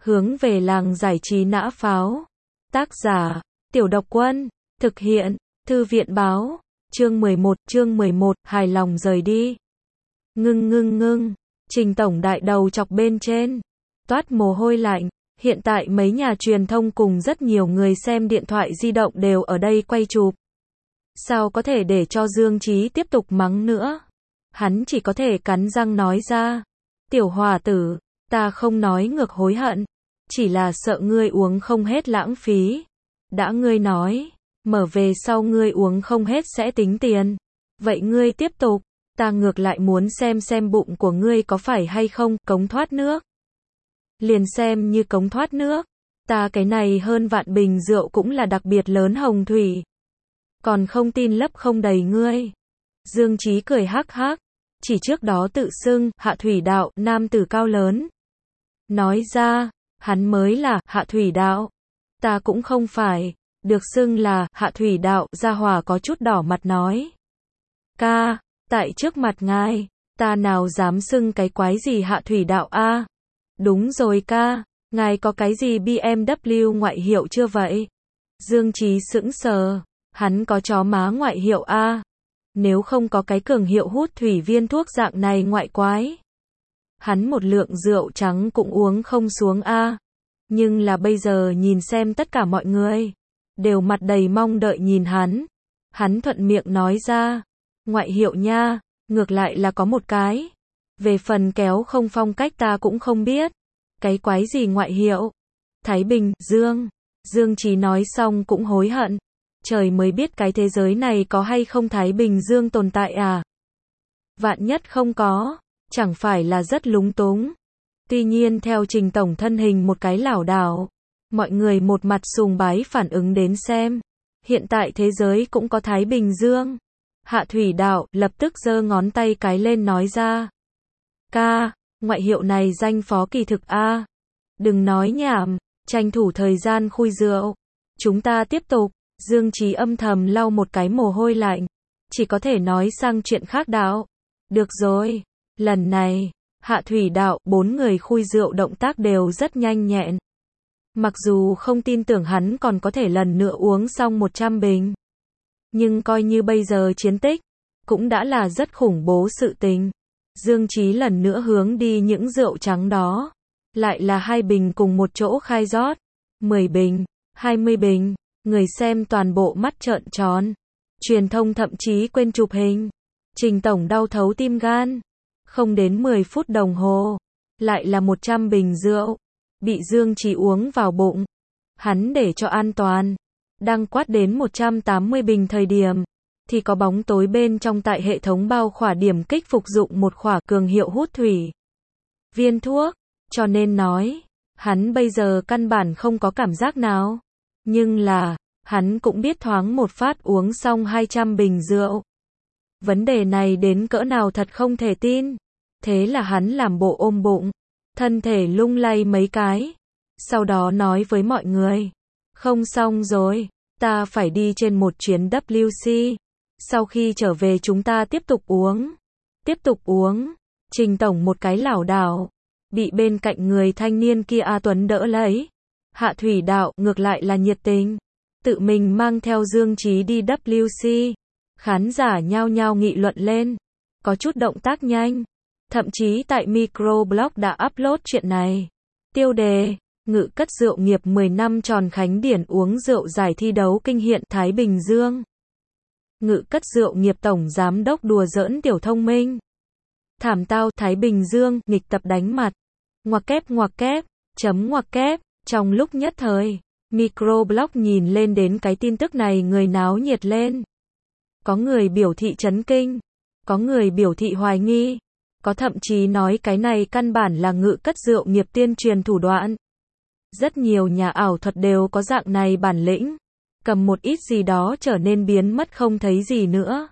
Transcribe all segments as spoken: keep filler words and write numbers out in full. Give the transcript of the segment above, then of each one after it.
Hướng về làng giải trí nã pháo. Tác giả, Tiểu Độc Quân. Thực hiện, Thư viện báo. Chương mười một, chương mười một, hài lòng rời đi. Ngưng ngưng ngưng, Trình tổng đại đầu chọc bên trên. Toát mồ hôi lạnh. Hiện tại mấy nhà truyền thông cùng rất nhiều người xem điện thoại di động đều ở đây quay chụp. Sao có thể để cho Dương Chí tiếp tục mắng nữa? Hắn chỉ có thể cắn răng nói ra. Tiểu hòa tử, ta không nói ngược hối hận. Chỉ là sợ ngươi uống không hết lãng phí. Đã ngươi nói, mở về sau ngươi uống không hết sẽ tính tiền. Vậy ngươi tiếp tục, ta ngược lại muốn xem xem bụng của ngươi có phải hay không cống thoát nước. Liền xem như cống thoát nước. Ta cái này hơn vạn bình rượu cũng là đặc biệt lớn hồng thủy. Còn không tin lấp không đầy ngươi. Dương Chí cười hắc hắc. Chỉ trước đó tự xưng, hạ thủy đạo, nam tử cao lớn. Nói ra, hắn mới là, hạ thủy đạo. Ta cũng không phải, được xưng là, hạ thủy đạo, gia hòa có chút đỏ mặt nói. Ca, tại trước mặt ngài, ta nào dám xưng cái quái gì hạ thủy đạo a? Đúng rồi ca, ngài có cái gì bê em vê ngoại hiệu chưa vậy? Dương Chí sững sờ, hắn có chó má ngoại hiệu a? Nếu không có cái cường hiệu hút thủy viên thuốc dạng này ngoại quái. Hắn một lượng rượu trắng cũng uống không xuống a. Nhưng là bây giờ nhìn xem tất cả mọi người, đều mặt đầy mong đợi nhìn hắn. Hắn thuận miệng nói ra, ngoại hiệu nha, ngược lại là có một cái. Về phần kéo không phong cách ta cũng không biết. Cái quái gì ngoại hiệu? Thái Bình, Dương. Dương Chí nói xong cũng hối hận. Trời mới biết cái thế giới này có hay không Thái Bình Dương tồn tại à? Vạn nhất không có, chẳng phải là rất lúng túng. Tuy nhiên theo Trình tổng thân hình một cái lảo đảo, mọi người một mặt sùng bái phản ứng đến xem. Hiện tại thế giới cũng có Thái Bình Dương. Hạ thủy đạo lập tức giơ ngón tay cái lên nói ra. Ca, ngoại hiệu này danh phó kỳ thực a. Đừng nói nhảm, tranh thủ thời gian khui rượu. Chúng ta tiếp tục. Dương Chí âm thầm lau một cái mồ hôi lạnh. Chỉ có thể nói sang chuyện khác đạo. Được rồi, lần này, hạ thủy đạo, bốn người khui rượu động tác đều rất nhanh nhẹn. Mặc dù không tin tưởng hắn còn có thể lần nữa uống xong một trăm bình. Nhưng coi như bây giờ chiến tích, cũng đã là rất khủng bố sự tình. Dương Chí lần nữa hướng đi những rượu trắng đó. Lại là hai bình cùng một chỗ khai rót. mười bình, hai mươi bình. Người xem toàn bộ mắt trợn tròn. Truyền thông thậm chí quên chụp hình. Trình tổng đau thấu tim gan. Không đến mười phút đồng hồ. Lại là một trăm bình rượu. Bị Dương Chí uống vào bụng. Hắn để cho an toàn. Đang quát đến một trăm tám mươi bình thời điểm. Thì có bóng tối bên trong tại hệ thống bao khỏa điểm kích phục dụng một khỏa cường hiệu hút thủy viên thuốc. Cho nên nói, hắn bây giờ căn bản không có cảm giác nào. Nhưng là, hắn cũng biết thoáng một phát uống xong hai trăm bình rượu. Vấn đề này đến cỡ nào thật không thể tin. Thế là hắn làm bộ ôm bụng, thân thể lung lay mấy cái. Sau đó nói với mọi người, không xong rồi, ta phải đi trên một chuyến vê kép xê. Sau khi trở về chúng ta tiếp tục uống. Tiếp tục uống. Trình tổng một cái lảo đảo, bị bên cạnh người thanh niên kia A Tuấn đỡ lấy. Hạ thủy đạo ngược lại là nhiệt tình, tự mình mang theo Dương Chí đi vê kép xê. Khán giả nhao nhao nghị luận lên, có chút động tác nhanh. Thậm chí tại microblog đã upload chuyện này. Tiêu đề, ngự cất rượu nghiệp mười năm tròn khánh điển uống rượu giải thi đấu kinh hiện Thái Bình Dương. Ngự cất rượu nghiệp tổng giám đốc đùa giỡn tiểu thông minh. Thảm tao Thái Bình Dương, nghịch tập đánh mặt. Ngoặc kép ngoặc kép, chấm ngoặc kép. Trong lúc nhất thời, microblog nhìn lên đến cái tin tức này người náo nhiệt lên. Có người biểu thị chấn kinh, có người biểu thị hoài nghi, có thậm chí nói cái này căn bản là ngự cất rượu nghiệp tiên truyền thủ đoạn. Rất nhiều nhà ảo thuật đều có dạng này bản lĩnh, cầm một ít gì đó trở nên biến mất không thấy gì nữa.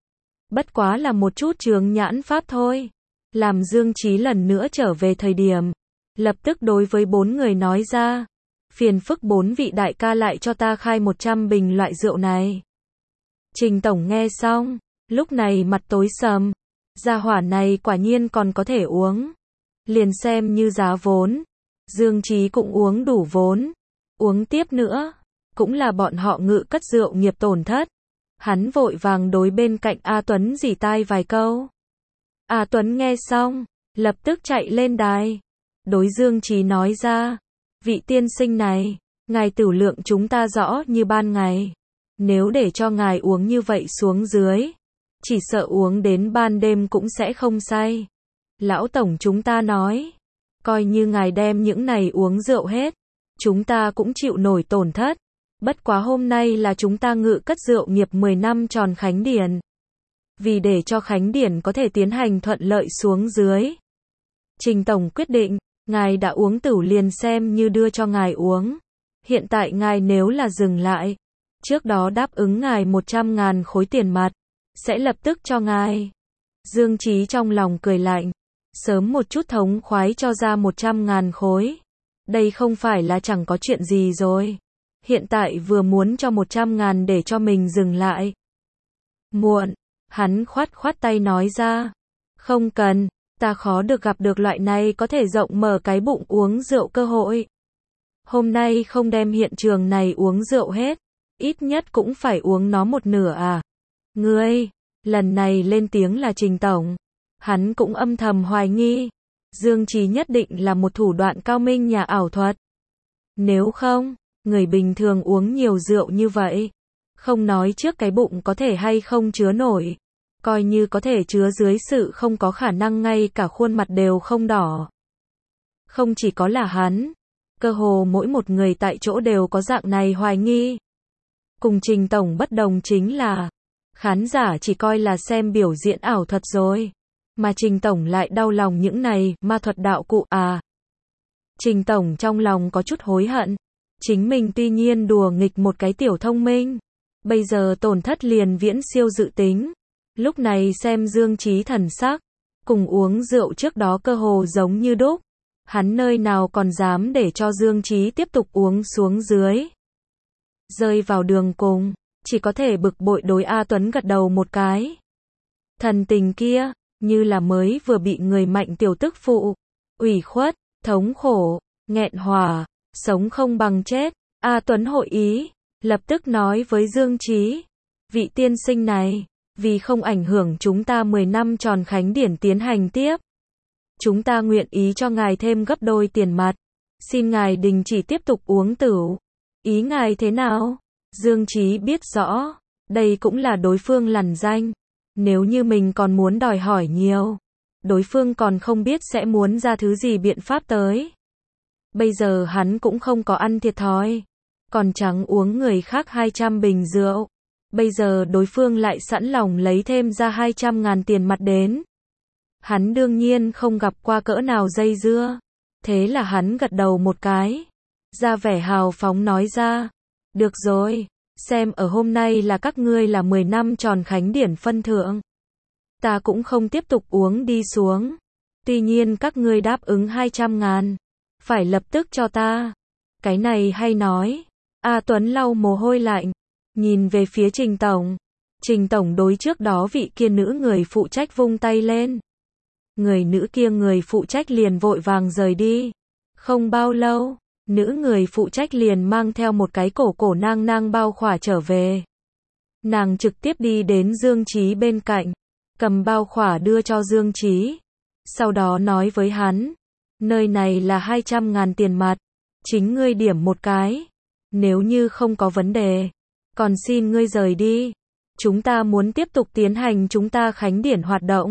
Bất quá là một chút chướng nhãn pháp thôi. Làm Dương Chí lần nữa trở về thời điểm, lập tức đối với bốn người nói ra, phiền phức bốn vị đại ca lại cho ta khai một trăm bình loại rượu này. Trình tổng nghe xong, lúc này mặt tối sầm, gia hỏa này quả nhiên còn có thể uống. Liền xem như giá vốn, Dương Chí cũng uống đủ vốn. Uống tiếp nữa, cũng là bọn họ Ngự Cất Rượu nghiệp tổn thất. Hắn vội vàng đối bên cạnh A Tuấn rỉ tai vài câu. A Tuấn nghe xong, lập tức chạy lên đài. Đối Dương Chí nói ra, vị tiên sinh này, ngài tửu lượng chúng ta rõ như ban ngày. Nếu để cho ngài uống như vậy xuống dưới, chỉ sợ uống đến ban đêm cũng sẽ không say. Lão tổng chúng ta nói, coi như ngài đem những này uống rượu hết, chúng ta cũng chịu nổi tổn thất. Bất quá hôm nay là chúng ta Ngự Cất Rượu nghiệp mười năm tròn khánh điển. Vì để cho khánh điển có thể tiến hành thuận lợi xuống dưới, Trình tổng quyết định, ngài đã uống tửu liền xem như đưa cho ngài uống. Hiện tại ngài nếu là dừng lại, trước đó đáp ứng ngài một trăm ngàn khối tiền mặt, sẽ lập tức cho ngài. Dương Chí trong lòng cười lạnh, sớm một chút thống khoái cho ra một trăm ngàn khối. Đây không phải là chẳng có chuyện gì rồi. Hiện tại vừa muốn cho một trăm ngàn để cho mình dừng lại. Muộn, hắn khoát khoát tay nói ra. Không cần, ta khó được gặp được loại này có thể rộng mở cái bụng uống rượu cơ hội. Hôm nay không đem hiện trường này uống rượu hết, ít nhất cũng phải uống nó một nửa à. Ngươi, lần này lên tiếng là Trình tổng. Hắn cũng âm thầm hoài nghi, Dương Chí nhất định là một thủ đoạn cao minh nhà ảo thuật. Nếu không, người bình thường uống nhiều rượu như vậy, không nói trước cái bụng có thể hay không chứa nổi, coi như có thể chứa dưới sự không có khả năng ngay cả khuôn mặt đều không đỏ. Không chỉ có là hắn, cơ hồ mỗi một người tại chỗ đều có dạng này hoài nghi. Cùng Trình tổng bất đồng chính là, khán giả chỉ coi là xem biểu diễn ảo thuật rồi, mà Trình tổng lại đau lòng những này ma thuật đạo cụ à. Trình tổng trong lòng có chút hối hận, chính mình tuy nhiên đùa nghịch một cái tiểu thông minh, bây giờ tổn thất liền viễn siêu dự tính. Lúc này xem Dương Chí thần sắc, cùng uống rượu trước đó cơ hồ giống như đúc, hắn nơi nào còn dám để cho Dương Chí tiếp tục uống xuống dưới. Rơi vào đường cùng, chỉ có thể bực bội đối A Tuấn gật đầu một cái. Thần tình kia, như là mới vừa bị người mạnh tiểu tức phụ, ủy khuất, thống khổ, nghẹn hỏa, sống không bằng chết. A Tuấn hội ý, lập tức nói với Dương Chí, vị tiên sinh này, vì không ảnh hưởng chúng ta mười năm tròn khánh điển tiến hành tiếp, chúng ta nguyện ý cho ngài thêm gấp đôi tiền mặt, xin ngài đình chỉ tiếp tục uống tửu. Ý ngài thế nào? Dương Chí biết rõ, đây cũng là đối phương lằn danh, nếu như mình còn muốn đòi hỏi nhiều, đối phương còn không biết sẽ muốn ra thứ gì biện pháp tới. Bây giờ hắn cũng không có ăn thiệt thòi, còn chẳng uống người khác hai trăm bình rượu. Bây giờ đối phương lại sẵn lòng lấy thêm ra hai trăm ngàn tiền mặt đến. Hắn đương nhiên không gặp qua cỡ nào dây dưa. Thế là hắn gật đầu một cái, ra vẻ hào phóng nói ra, được rồi, xem ở hôm nay là các ngươi là mười năm tròn khánh điển phân thượng, ta cũng không tiếp tục uống đi xuống. Tuy nhiên các ngươi đáp ứng hai trăm ngàn, phải lập tức cho ta. Cái này hay nói. A Tuấn lau mồ hôi lạnh, nhìn về phía Trình tổng. Trình tổng đối trước đó vị kia nữ người phụ trách vung tay lên. Người nữ kia người phụ trách liền vội vàng rời đi. Không bao lâu, nữ người phụ trách liền mang theo một cái cổ cổ nang nang bao khỏa trở về. Nàng trực tiếp đi đến Dương Chí bên cạnh, cầm bao khỏa đưa cho Dương Chí. Sau đó nói với hắn, nơi này là hai trăm ngàn tiền mặt, chính ngươi điểm một cái. Nếu như không có vấn đề, còn xin ngươi rời đi. Chúng ta muốn tiếp tục tiến hành chúng ta khánh điển hoạt động.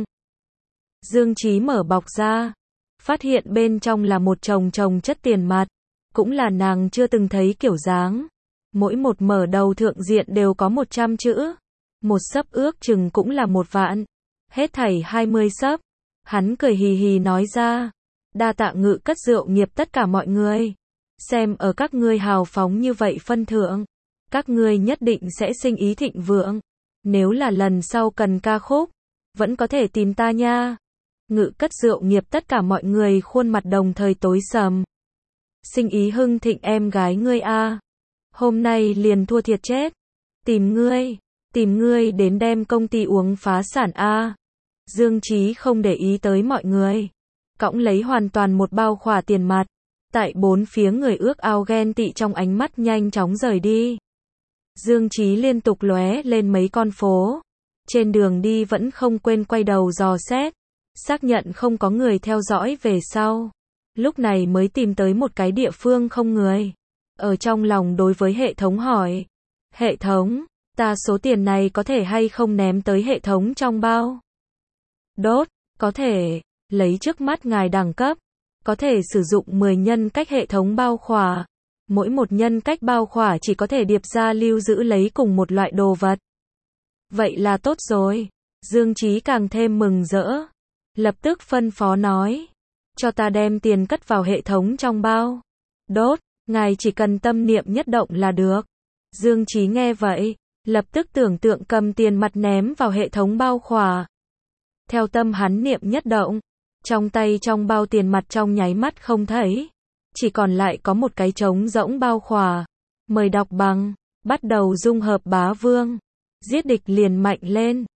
Dương Chí mở bọc ra, phát hiện bên trong là một chồng chồng chất tiền mặt, cũng là nàng chưa từng thấy kiểu dáng. Mỗi một mở đầu thượng diện đều có một trăm chữ, một xấp ước chừng cũng là một vạn, hết thảy hai mươi xấp. Hắn cười hì hì nói ra, đa tạ Ngự Cất Rượu nghiệp tất cả mọi người, xem ở các ngươi hào phóng như vậy phân thượng, các ngươi nhất định sẽ sinh ý thịnh vượng. Nếu là lần sau cần ca khúc, vẫn có thể tìm ta nha. Ngự Cất Rượu nghiệp tất cả mọi người khuôn mặt đồng thời tối sầm. Sinh ý hưng thịnh em gái ngươi a, hôm nay liền thua thiệt chết. Tìm ngươi, tìm ngươi đến đem công ty uống phá sản a. Dương Chí không để ý tới mọi người, cõng lấy hoàn toàn một bao khỏa tiền mặt, Tại bốn phía người ước ao ghen tị trong ánh mắt nhanh chóng rời đi. Dương Chí liên tục lóe lên mấy con phố. Trên đường đi vẫn không quên quay đầu dò xét, xác nhận không có người theo dõi về sau. Lúc này mới tìm tới một cái địa phương không người. Ở trong lòng đối với hệ thống hỏi. Hệ thống, ta số tiền này có thể hay không ném tới hệ thống trong bao? Đốt, có thể, lấy trước mắt ngài đẳng cấp. Có thể sử dụng mười nhân cách hệ thống bao khỏa. Mỗi một nhân cách bao khỏa chỉ có thể điệp ra lưu giữ lấy cùng một loại đồ vật. Vậy là tốt rồi. Dương Chí càng thêm mừng rỡ. Lập tức phân phó nói. Cho ta đem tiền cất vào hệ thống trong bao. Đốt, ngài chỉ cần tâm niệm nhất động là được. Dương Chí nghe vậy, lập tức tưởng tượng cầm tiền mặt ném vào hệ thống bao khỏa. Theo tâm hắn niệm nhất động, trong tay trong bao tiền mặt trong nháy mắt không thấy. Chỉ còn lại có một cái trống rỗng bao khỏa. Mời đọc bằng, bắt đầu dung hợp bá vương. Giết địch liền mạnh lên.